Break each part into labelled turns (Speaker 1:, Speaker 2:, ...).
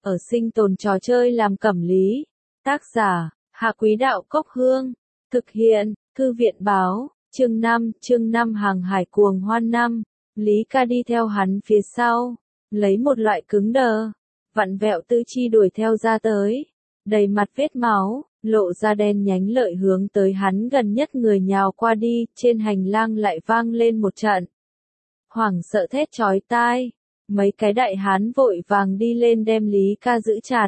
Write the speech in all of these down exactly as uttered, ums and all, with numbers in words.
Speaker 1: ở sinh tồn trò chơi làm cẩm lý. Tác giả, Hạ Quý Đạo Cốc Hương. Thực hiện, Thư viện Báo, chương năm, chương năm hàng hải cuồng hoan năm. Lý Ca đi theo hắn phía sau, lấy một loại cứng đờ, vặn vẹo tư chi đuổi theo ra tới, đầy mặt vết máu, lộ ra đen nhánh lợi hướng tới hắn gần nhất người nhào qua đi, trên hành lang lại vang lên một trận. Hoảng sợ thét chói tai, mấy cái đại hán vội vàng đi lên đem Lý Ca giữ chặt.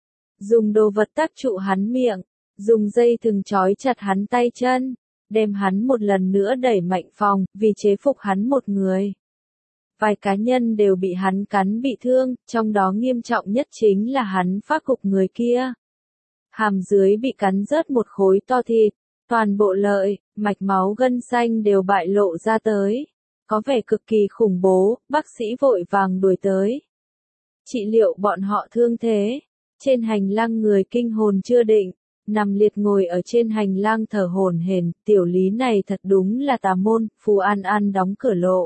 Speaker 1: Dùng đồ vật tác trụ hắn miệng, dùng dây thừng trói chặt hắn tay chân, đem hắn một lần nữa đẩy mạnh phòng, vì chế phục hắn một người. Vài cá nhân đều bị hắn cắn bị thương, trong đó nghiêm trọng nhất chính là hắn phát cục người kia. Hàm dưới bị cắn rớt một khối to thịt, toàn bộ lợi, mạch máu gân xanh đều bại lộ ra tới. Có vẻ cực kỳ khủng bố, bác sĩ vội vàng đuổi tới. Trị liệu bọn họ thương thế. Trên hành lang người kinh hồn chưa định, nằm liệt ngồi ở trên hành lang thở hổn hển, tiểu Lý này thật đúng là tà môn. Phù An An đóng cửa lộ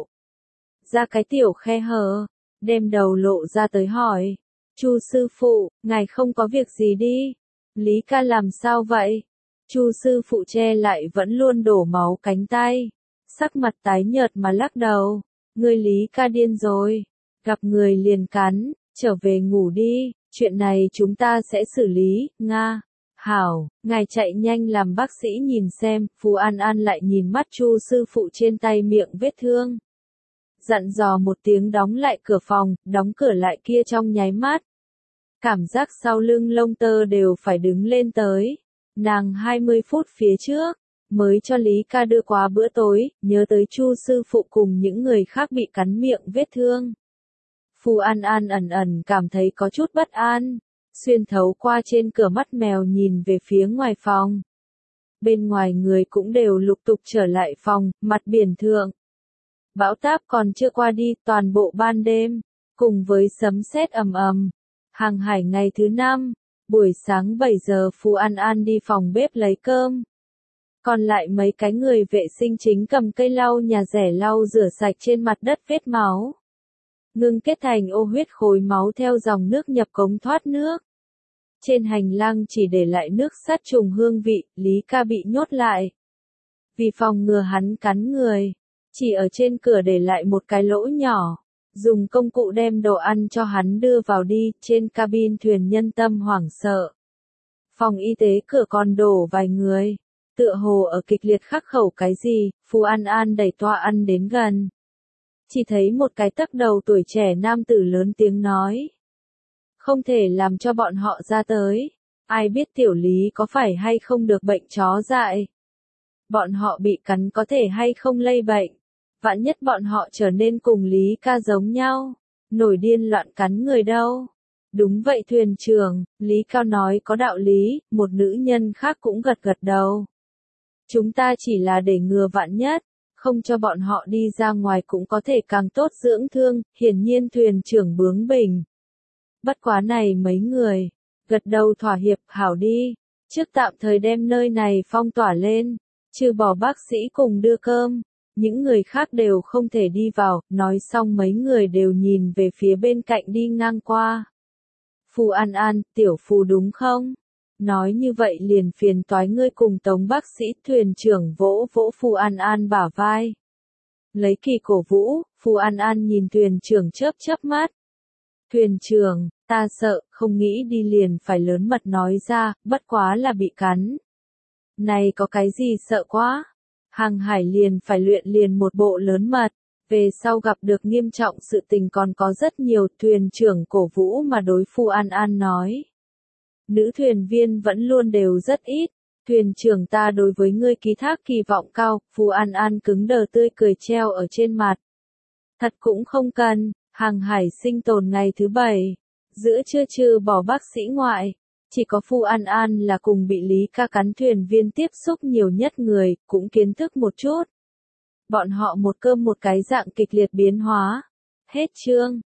Speaker 1: ra cái tiểu khe hở, đem đầu lộ ra tới hỏi, Chu sư phụ, ngài không có việc gì đi? Lý Ca làm sao vậy? Chu sư phụ che lại vẫn luôn đổ máu cánh tay, sắc mặt tái nhợt mà lắc đầu, ngươi Lý Ca điên rồi, gặp người liền cắn, trở về ngủ đi, chuyện này chúng ta sẽ xử lý, Nga. Hảo, ngài chạy nhanh làm bác sĩ nhìn xem. Phù An An lại nhìn mắt Chu sư phụ trên tay miệng vết thương. Dặn dò một tiếng đóng lại cửa phòng, đóng cửa lại kia trong nháy mắt. Cảm giác sau lưng lông tơ đều phải đứng lên tới. Nàng hai mươi phút phía trước, mới cho Lý Ca đưa qua bữa tối, nhớ tới Chu sư phụ cùng những người khác bị cắn miệng vết thương. Phù An An ẩn ẩn cảm thấy có chút bất an, xuyên thấu qua trên cửa mắt mèo nhìn về phía ngoài phòng. Bên ngoài người cũng đều lục tục trở lại phòng, mặt biển thượng. Bão táp còn chưa qua đi, toàn bộ ban đêm, cùng với sấm sét ầm ầm. Hàng hải ngày thứ năm, buổi sáng bảy giờ Phù An An đi phòng bếp lấy cơm. Còn lại mấy cái người vệ sinh chính cầm cây lau nhà rẻ lau rửa sạch trên mặt đất vết máu. Ngưng kết thành ô huyết khối máu theo dòng nước nhập cống thoát nước. Trên hành lang chỉ để lại nước sát trùng hương vị, Lý Ca bị nhốt lại. Vì phòng ngừa hắn cắn người, chỉ ở trên cửa để lại một cái lỗ nhỏ, dùng công cụ đem đồ ăn cho hắn đưa vào đi, trên cabin thuyền nhân tâm hoảng sợ. Phòng y tế cửa còn đổ vài người, tựa hồ ở kịch liệt khắc khẩu cái gì, Phù An An đẩy toa ăn đến gần. Chỉ thấy một cái tấc đầu tuổi trẻ nam tử lớn tiếng nói. Không thể làm cho bọn họ ra tới, ai biết tiểu Lý có phải hay không được bệnh chó dại. Bọn họ bị cắn có thể hay không lây bệnh, vạn nhất bọn họ trở nên cùng Lý Ca giống nhau, nổi điên loạn cắn người đâu. Đúng vậy thuyền trưởng, Lý Cao nói có đạo lý, một nữ nhân khác cũng gật gật đầu. Chúng ta chỉ là để ngừa vạn nhất, không cho bọn họ đi ra ngoài cũng có thể càng tốt dưỡng thương, hiển nhiên thuyền trưởng bướng bỉnh. Bất quá này mấy người, gật đầu thỏa hiệp, hảo đi, trước tạm thời đem nơi này phong tỏa lên, trừ bỏ bác sĩ cùng đưa cơm, những người khác đều không thể đi vào, nói xong mấy người đều nhìn về phía bên cạnh đi ngang qua. Phù An An, tiểu Phù đúng không? Nói như vậy liền phiền toái ngươi cùng tống bác sĩ. Thuyền trưởng vỗ vỗ Phù An An bả vai. Lấy kỳ cổ vũ, Phù An An nhìn thuyền trưởng chớp chớp mắt. Thuyền trưởng, ta sợ, không nghĩ đi liền phải lớn mật nói ra, bất quá là bị cắn. Này có cái gì sợ quá? Hàng hải liền phải luyện liền một bộ lớn mật, về sau gặp được nghiêm trọng sự tình còn có rất nhiều. Thuyền trưởng cổ vũ mà đối Phù An An nói. Nữ thuyền viên vẫn luôn đều rất ít, thuyền trưởng ta đối với ngươi ký thác kỳ vọng cao. Phù An An cứng đờ tươi cười treo ở trên mặt. Thật cũng không cần, hàng hải sinh tồn ngày thứ bảy, giữa trưa trừ bỏ bác sĩ ngoại, chỉ có Phù An An là cùng bị Lý Ca cắn thuyền viên tiếp xúc nhiều nhất người, cũng kiến thức một chút. Bọn họ một cơm một cái dạng kịch liệt biến hóa. Hết chương.